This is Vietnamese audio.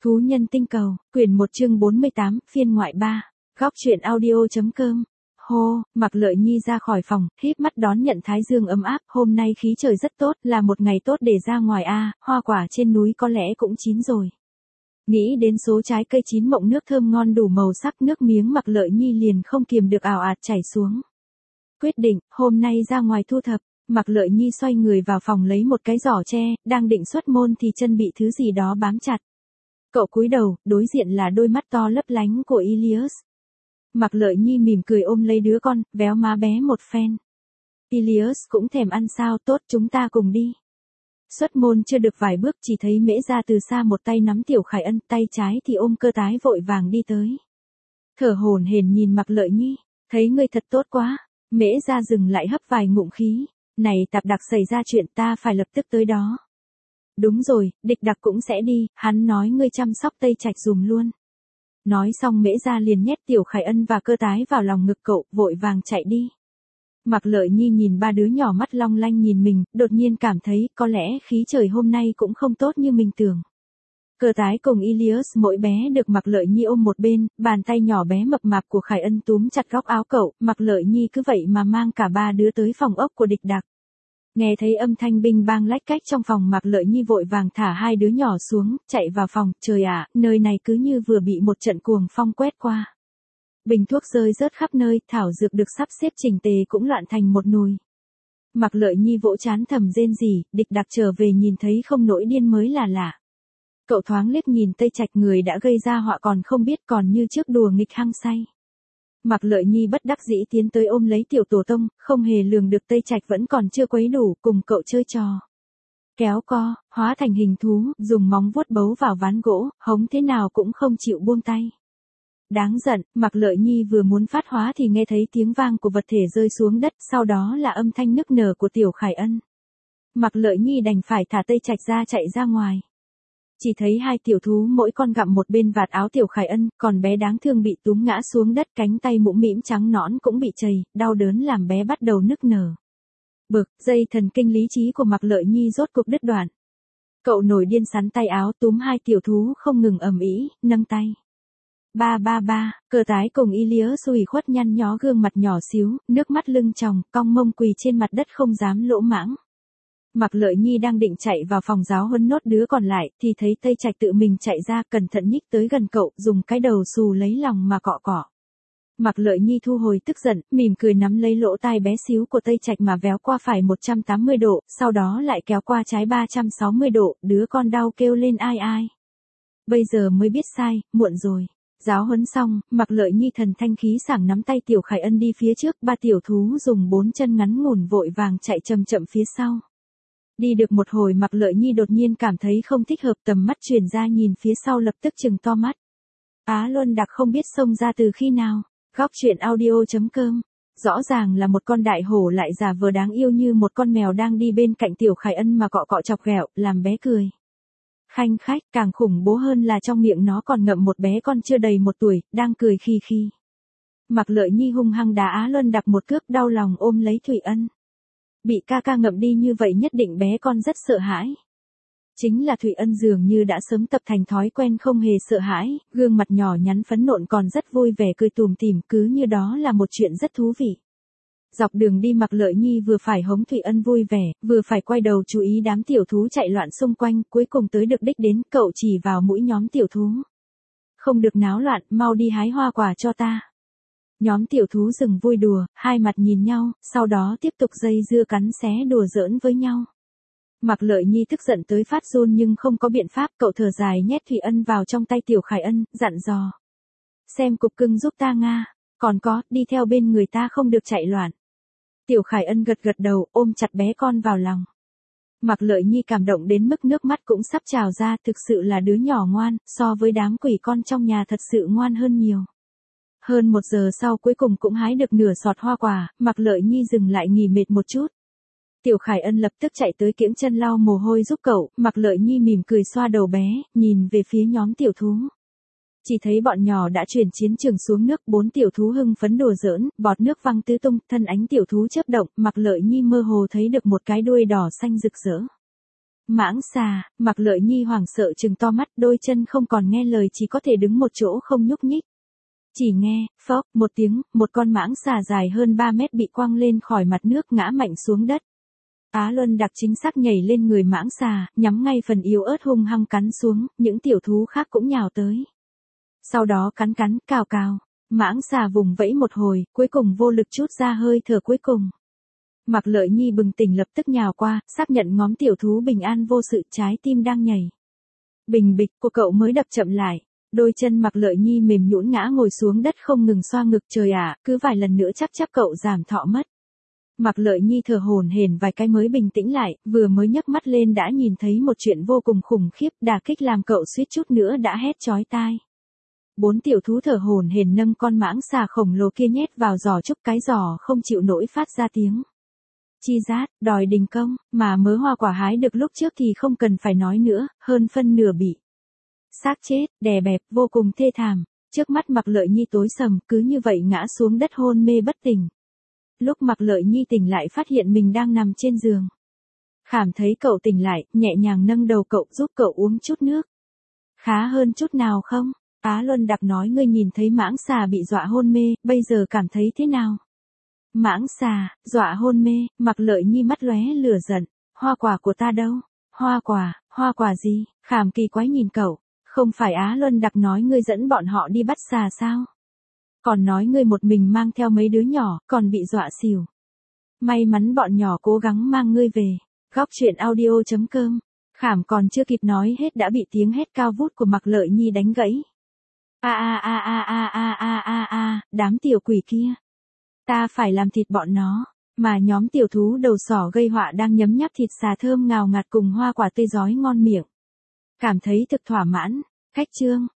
Thú nhân tinh cầu, quyển 1 chương 48, phiên ngoại 3. Góc truyện audio.com. Hô, Mạc Lợi Nhi ra khỏi phòng, híp mắt đón nhận thái dương ấm áp, hôm nay khí trời rất tốt, là một ngày tốt để ra ngoài hoa quả trên núi có lẽ cũng chín rồi. Nghĩ đến số trái cây chín mọng nước thơm ngon đủ màu sắc, nước miếng Mạc Lợi Nhi liền không kiềm được ào ạt chảy xuống. Quyết định, hôm nay ra ngoài thu thập. Mạc Lợi Nhi xoay người vào phòng lấy một cái giỏ tre, đang định xuất môn thì chân bị thứ gì đó bám chặt. Cậu cúi đầu, đối diện là đôi mắt to lấp lánh của Ilias. Mạc Lợi Nhi mỉm cười ôm lấy đứa con, véo má bé một phen. Ilias cũng thèm ăn sao, tốt, chúng ta cùng đi. Xuất môn chưa được vài bước chỉ thấy Mễ Gia từ xa một tay nắm Tiểu Khải Ân, tay trái thì ôm Cơ Tái vội vàng đi tới. Thở hổn hển nhìn Mạc Lợi Nhi, thấy ngươi thật tốt quá. Mễ Gia dừng lại hấp vài ngụm khí, này Tạp Đặc xảy ra chuyện ta phải lập tức tới đó. Đúng rồi, Địch Đặc cũng sẽ đi, hắn nói ngươi chăm sóc Tây Trạch dùm luôn. Nói xong Mễ Gia liền nhét Tiểu Khải Ân và Cơ Tái vào lòng ngực cậu, vội vàng chạy đi. Mạc Lợi Nhi nhìn ba đứa nhỏ mắt long lanh nhìn mình, đột nhiên cảm thấy có lẽ khí trời hôm nay cũng không tốt như mình tưởng. Cơ Tái cùng Ilias mỗi bé được Mạc Lợi Nhi ôm một bên, bàn tay nhỏ bé mập mạp của Khải Ân túm chặt góc áo cậu, Mạc Lợi Nhi cứ vậy mà mang cả ba đứa tới phòng ốc của Địch Đặc. Nghe thấy âm thanh binh bang lách cách trong phòng, Mạc Lợi Nhi vội vàng thả hai đứa nhỏ xuống, chạy vào phòng, trời ạ, nơi này cứ như vừa bị một trận cuồng phong quét qua. Bình thuốc rơi rớt khắp nơi, thảo dược được sắp xếp chỉnh tề cũng loạn thành một nùi. Mạc Lợi Nhi vỗ trán thầm rên rỉ, Địch Đặc trở về nhìn thấy không nổi điên mới là lạ. Cậu thoáng liếc nhìn Tây Trạch, người đã gây ra họa còn không biết, còn như trước đùa nghịch hăng say. Mạc Lợi Nhi bất đắc dĩ tiến tới ôm lấy Tiểu Tổ Tông, không hề lường được Tây Trạch vẫn còn chưa quấy đủ, cùng cậu chơi trò. Kéo co, hóa thành hình thú, dùng móng vuốt bấu vào ván gỗ, hống thế nào cũng không chịu buông tay. Đáng giận, Mạc Lợi Nhi vừa muốn phát hóa thì nghe thấy tiếng vang của vật thể rơi xuống đất, sau đó là âm thanh nức nở của Tiểu Khải Ân. Mạc Lợi Nhi đành phải thả Tây Trạch ra chạy ra ngoài. Chỉ thấy hai tiểu thú mỗi con gặm một bên vạt áo Tiểu Khải Ân, còn bé đáng thương bị túm ngã xuống đất, cánh tay mũm mĩm trắng nõn cũng bị chày, đau đớn làm bé bắt đầu nức nở. Bực, dây thần kinh lý trí của Mạc Lợi Nhi rốt cục đứt đoạn. Cậu nổi điên sắn tay áo túm hai tiểu thú không ngừng ầm ĩ, nâng tay. Ba, Cơ Tái cùng Ilias ủy khuất nhăn nhó gương mặt nhỏ xíu, nước mắt lưng tròng, cong mông quỳ trên mặt đất không dám lỗ mãng. Mạc Lợi Nhi đang định chạy vào phòng giáo huấn nốt đứa còn lại, thì thấy Tây Trạch tự mình chạy ra, cẩn thận nhích tới gần cậu, dùng cái đầu xù lấy lòng mà cọ cọ. Mạc Lợi Nhi thu hồi tức giận, mỉm cười nắm lấy lỗ tai bé xíu của Tây Trạch mà véo qua phải 180 độ, sau đó lại kéo qua trái 360 độ, đứa con đau kêu lên ai ai. Bây giờ mới biết sai, muộn rồi. Giáo huấn xong, Mạc Lợi Nhi thần thanh khí sảng nắm tay Tiểu Khải Ân đi phía trước, ba tiểu thú dùng bốn chân ngắn ngủn vội vàng chạy chậm chậm phía sau. Đi được một hồi Mạc Lợi Nhi đột nhiên cảm thấy không thích hợp, tầm mắt chuyển ra nhìn phía sau lập tức trừng to mắt. Á Luân Đặc không biết xông ra từ khi nào. Góc truyện audio.com. Rõ ràng là một con đại hổ lại giả vờ đáng yêu như một con mèo đang đi bên cạnh Tiểu Khải Ân mà cọ cọ chọc ghẹo, làm bé cười. Khanh khách, càng khủng bố hơn là trong miệng nó còn ngậm một bé con chưa đầy 1 tuổi, đang cười khi khi. Mạc Lợi Nhi hung hăng đá Á Luân Đặc một cước, đau lòng ôm lấy Thủy Ân. Bị ca ca ngậm đi như vậy nhất định bé con rất sợ hãi. Chính là Thủy Ân dường như đã sớm tập thành thói quen không hề sợ hãi, gương mặt nhỏ nhắn phấn nộn còn rất vui vẻ cười tùm tìm, cứ như đó là một chuyện rất thú vị. Dọc đường đi Mạc Lợi Nhi vừa phải hống Thủy Ân vui vẻ, vừa phải quay đầu chú ý đám tiểu thú chạy loạn xung quanh, cuối cùng tới được đích đến, cậu chỉ vào mũi nhóm tiểu thú. Không được náo loạn, mau đi hái hoa quả cho ta. Nhóm tiểu thú dừng vui đùa, hai mặt nhìn nhau, sau đó tiếp tục dây dưa cắn xé đùa giỡn với nhau. Mạc Lợi Nhi tức giận tới phát run nhưng không có biện pháp, cậu thở dài nhét Thủy Ân vào trong tay Tiểu Khải Ân, dặn dò. Xem cục cưng giúp ta Nga, còn có, đi theo bên người ta không được chạy loạn. Tiểu Khải Ân gật gật đầu, ôm chặt bé con vào lòng. Mạc Lợi Nhi cảm động đến mức nước mắt cũng sắp trào ra, thực sự là đứa nhỏ ngoan, so với đám quỷ con trong nhà thật sự ngoan hơn nhiều. Hơn 1 giờ sau cuối cùng cũng hái được nửa sọt hoa quả, Mạc Lợi Nhi dừng lại nghỉ mệt một chút. Tiểu Khải Ân lập tức chạy tới kiễng chân lau mồ hôi giúp cậu, Mạc Lợi Nhi mỉm cười xoa đầu bé, nhìn về phía nhóm tiểu thú. Chỉ thấy bọn nhỏ đã chuyển chiến trường xuống nước, 4 tiểu thú hưng phấn đùa giỡn, bọt nước văng tứ tung, thân ánh tiểu thú chớp động, Mạc Lợi Nhi mơ hồ thấy được một cái đuôi đỏ xanh rực rỡ. Mãng xà, Mạc Lợi Nhi hoảng sợ trừng to mắt, đôi chân không còn nghe lời, chỉ có thể đứng một chỗ không nhúc nhích. Chỉ nghe, phốc, một tiếng, một con mãng xà dài hơn 3 mét bị quăng lên khỏi mặt nước ngã mạnh xuống đất. Á Luân Đặc chính xác nhảy lên người mãng xà, nhắm ngay phần yếu ớt hung hăng cắn xuống, những tiểu thú khác cũng nhào tới. Sau đó cắn, cào cào, mãng xà vùng vẫy một hồi, cuối cùng vô lực trút ra hơi thở cuối cùng. Mạc Lợi Nhi bừng tỉnh lập tức nhào qua, xác nhận ngóm tiểu thú bình an vô sự, trái tim đang nhảy. Bình bịch của cậu mới đập chậm lại. Đôi chân Mạc Lợi Nhi mềm nhũn ngã ngồi xuống đất không ngừng xoa ngực, trời ạ, cứ vài lần nữa chắc cậu giảm thọ mất. Mạc Lợi Nhi thở hổn hển vài cái mới bình tĩnh lại, vừa mới nhấc mắt lên đã nhìn thấy một chuyện vô cùng khủng khiếp, đả kích làm cậu suýt chút nữa đã hét chói tai. 4 tiểu thú thở hổn hển nâng con mãng xà khổng lồ kia nhét vào giỏ trúc, cái giỏ không chịu nổi phát ra tiếng. Chi rát, đòi đình công, mà mớ hoa quả hái được lúc trước thì không cần phải nói nữa, hơn phân nửa bị xác chết, đè bẹp, vô cùng thê thảm. Trước mắt Mạc Lợi Nhi tối sầm, cứ như vậy ngã xuống đất hôn mê bất tỉnh. Lúc Mạc Lợi Nhi tỉnh lại phát hiện mình đang nằm trên giường. Khảm thấy cậu tỉnh lại, nhẹ nhàng nâng đầu cậu, giúp cậu uống chút nước. Khá hơn chút nào không? Á Luân Đặc nói, ngươi nhìn thấy mãng xà bị dọa hôn mê, bây giờ cảm thấy thế nào? Mãng xà, dọa hôn mê, Mạc Lợi Nhi mắt lóe lửa giận. Hoa quả của ta đâu? Hoa quả gì? Khảm kỳ quái nhìn cậu. Không phải Á Luân Đặc nói ngươi dẫn bọn họ đi bắt xà sao? Còn nói ngươi một mình mang theo mấy đứa nhỏ, còn bị dọa xỉu. May mắn bọn nhỏ cố gắng mang ngươi về. Góc truyện audio.com. Khảm còn chưa kịp nói hết đã bị tiếng hét cao vút của Mạc Lợi Nhi đánh gãy. Đám tiểu quỷ kia. Ta phải làm thịt bọn nó. Mà nhóm tiểu thú đầu sỏ gây họa đang nhấm nháp thịt xà thơm ngào ngạt cùng hoa quả tươi rói ngon miệng. Cảm thấy thực thỏa mãn. Khách chương.